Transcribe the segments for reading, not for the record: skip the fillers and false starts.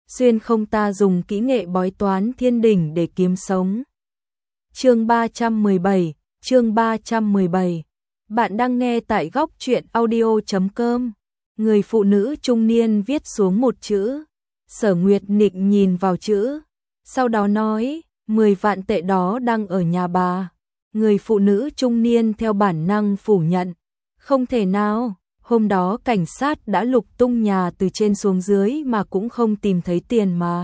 xuyên không ta dùng kỹ nghệ bói toán thiên đỉnh để kiếm sống. Chương 317. Bạn đang nghe tại góc truyện audio.com. Người phụ nữ trung niên viết xuống một chữ. Sở Nguyệt Nịnh nhìn vào chữ, sau đó nói, 10 vạn tệ đó đang ở nhà bà. Người phụ nữ trung niên theo bản năng phủ nhận, không thể nào, hôm đó cảnh sát đã lục tung nhà từ trên xuống dưới mà cũng không tìm thấy tiền mà.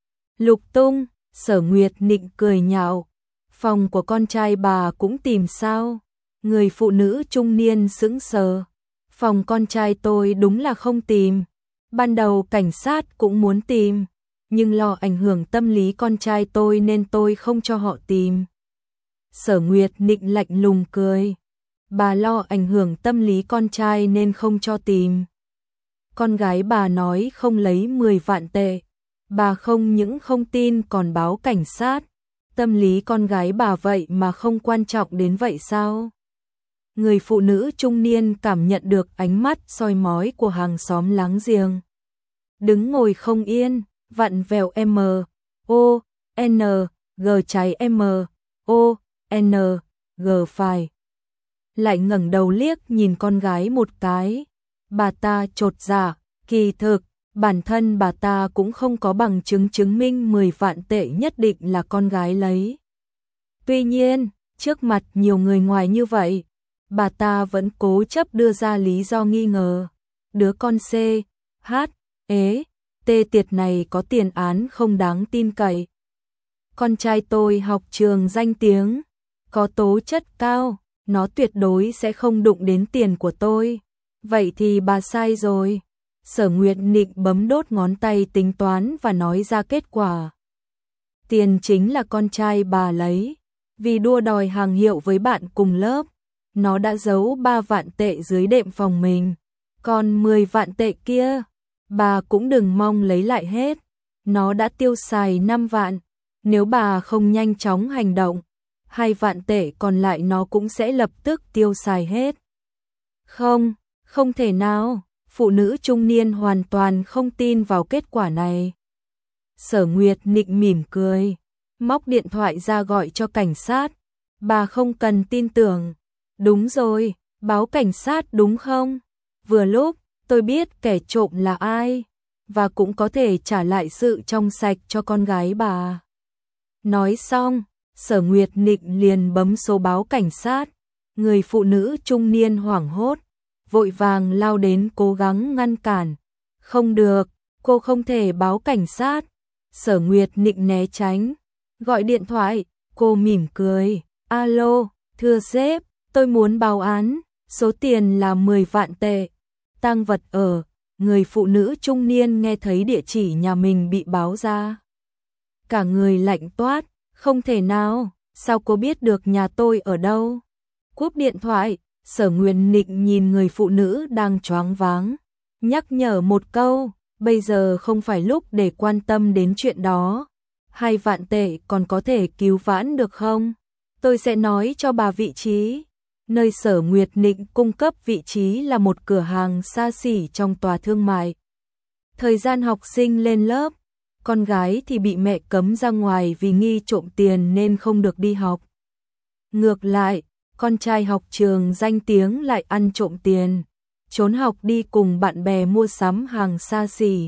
Lục tung, Sở Nguyệt Nịnh cười nhạo, phòng của con trai bà cũng tìm sao? Người phụ nữ trung niên sững sờ, phòng con trai tôi đúng là không tìm. Ban đầu cảnh sát cũng muốn tìm, nhưng lo ảnh hưởng tâm lý con trai tôi nên tôi không cho họ tìm. Sở Nguyệt Nịnh lạnh lùng cười, bà lo ảnh hưởng tâm lý con trai nên không cho tìm. Con gái bà nói không lấy 10 vạn tệ, bà không những không tin còn báo cảnh sát. Tâm lý con gái bà vậy mà không quan trọng đến vậy sao? Người phụ nữ trung niên cảm nhận được ánh mắt soi mói của hàng xóm láng giềng. Đứng ngồi không yên, vặn vẹo M, O, N, G trái M, O, N, G phải. Lại ngẩng đầu liếc nhìn con gái một cái. Bà ta chột dạ, kỳ thực, bản thân bà ta cũng không có bằng chứng chứng minh 10 vạn tệ nhất định là con gái lấy. Tuy nhiên, trước mặt nhiều người ngoài như vậy, bà ta vẫn cố chấp đưa ra lý do nghi ngờ. Đứa con C, H, ế, T tiệt này có tiền án không đáng tin cậy. Con trai tôi học trường danh tiếng, có tố chất cao, nó tuyệt đối sẽ không đụng đến tiền của tôi. Vậy thì bà sai rồi. Sở Nguyệt Nịnh bấm đốt ngón tay tính toán và nói ra kết quả. Tiền chính là con trai bà lấy. Vì đua đòi hàng hiệu với bạn cùng lớp, nó đã giấu 3 vạn tệ dưới đệm phòng mình. Còn 10 vạn tệ kia, bà cũng đừng mong lấy lại hết. Nó đã tiêu xài 5 vạn. Nếu bà không nhanh chóng hành động, 2 vạn tệ còn lại nó cũng sẽ lập tức tiêu xài hết. Không, không thể nào. Phụ nữ trung niên hoàn toàn không tin vào kết quả này. Sở Nguyệt Nịnh mỉm cười, móc điện thoại ra gọi cho cảnh sát. Bà không cần tin tưởng. Đúng rồi, báo cảnh sát đúng không? Vừa lúc, tôi biết kẻ trộm là ai, và cũng có thể trả lại sự trong sạch cho con gái bà. Nói xong, Sở Nguyệt Nịnh liền bấm số báo cảnh sát. Người phụ nữ trung niên hoảng hốt, vội vàng lao đến cố gắng ngăn cản. Không được, cô không thể báo cảnh sát. Sở Nguyệt Nịnh né tránh, gọi điện thoại, cô mỉm cười. Alo, thưa sếp, tôi muốn báo án, số tiền là 10 vạn tệ. Tang vật ở. Người phụ nữ trung niên nghe thấy địa chỉ nhà mình bị báo ra. Cả người lạnh toát, không thể nào, sao cô biết được nhà tôi ở đâu? Cúp điện thoại, Sở Nguyệt Nịnh nhìn người phụ nữ đang choáng váng, nhắc nhở một câu, bây giờ không phải lúc để quan tâm đến chuyện đó. 2 vạn tệ còn có thể cứu vãn được không? Tôi sẽ nói cho bà vị trí. Nơi Sở Nguyệt Nịnh cung cấp vị trí là một cửa hàng xa xỉ trong tòa thương mại. Thời gian học sinh lên lớp, con gái thì bị mẹ cấm ra ngoài vì nghi trộm tiền nên không được đi học. Ngược lại, con trai học trường danh tiếng lại ăn trộm tiền, trốn học đi cùng bạn bè mua sắm hàng xa xỉ.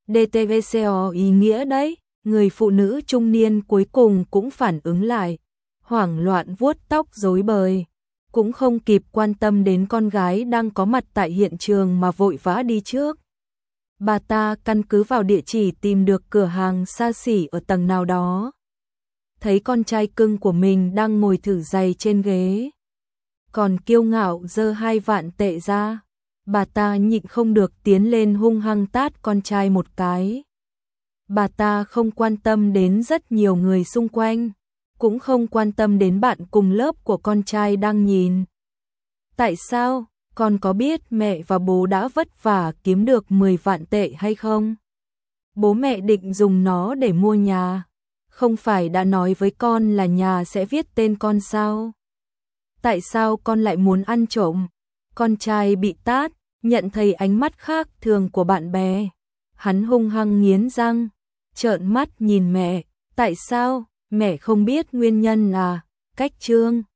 DTVCO ý nghĩa đấy. Người phụ nữ trung niên cuối cùng cũng phản ứng lại, hoảng loạn vuốt tóc rối bời, cũng không kịp quan tâm đến con gái đang có mặt tại hiện trường mà vội vã đi trước. Bà ta căn cứ vào địa chỉ tìm được cửa hàng xa xỉ ở tầng nào đó. Thấy con trai cưng của mình đang ngồi thử giày trên ghế, còn kiêu ngạo giơ 2 vạn tệ ra, bà ta nhịn không được tiến lên hung hăng tát con trai một cái. Bà ta không quan tâm đến rất nhiều người xung quanh, cũng không quan tâm đến bạn cùng lớp của con trai đang nhìn. Tại sao? Con có biết mẹ và bố đã vất vả kiếm được 10 vạn tệ hay không? Bố mẹ định dùng nó để mua nhà. Không phải đã nói với con là nhà sẽ viết tên con sao? Tại sao con lại muốn ăn trộm? Con trai bị tát, nhận thấy ánh mắt khác thường của bạn bè. Hắn hung hăng nghiến răng, trợn mắt nhìn mẹ, tại sao, mẹ không biết nguyên nhân à, cách Trương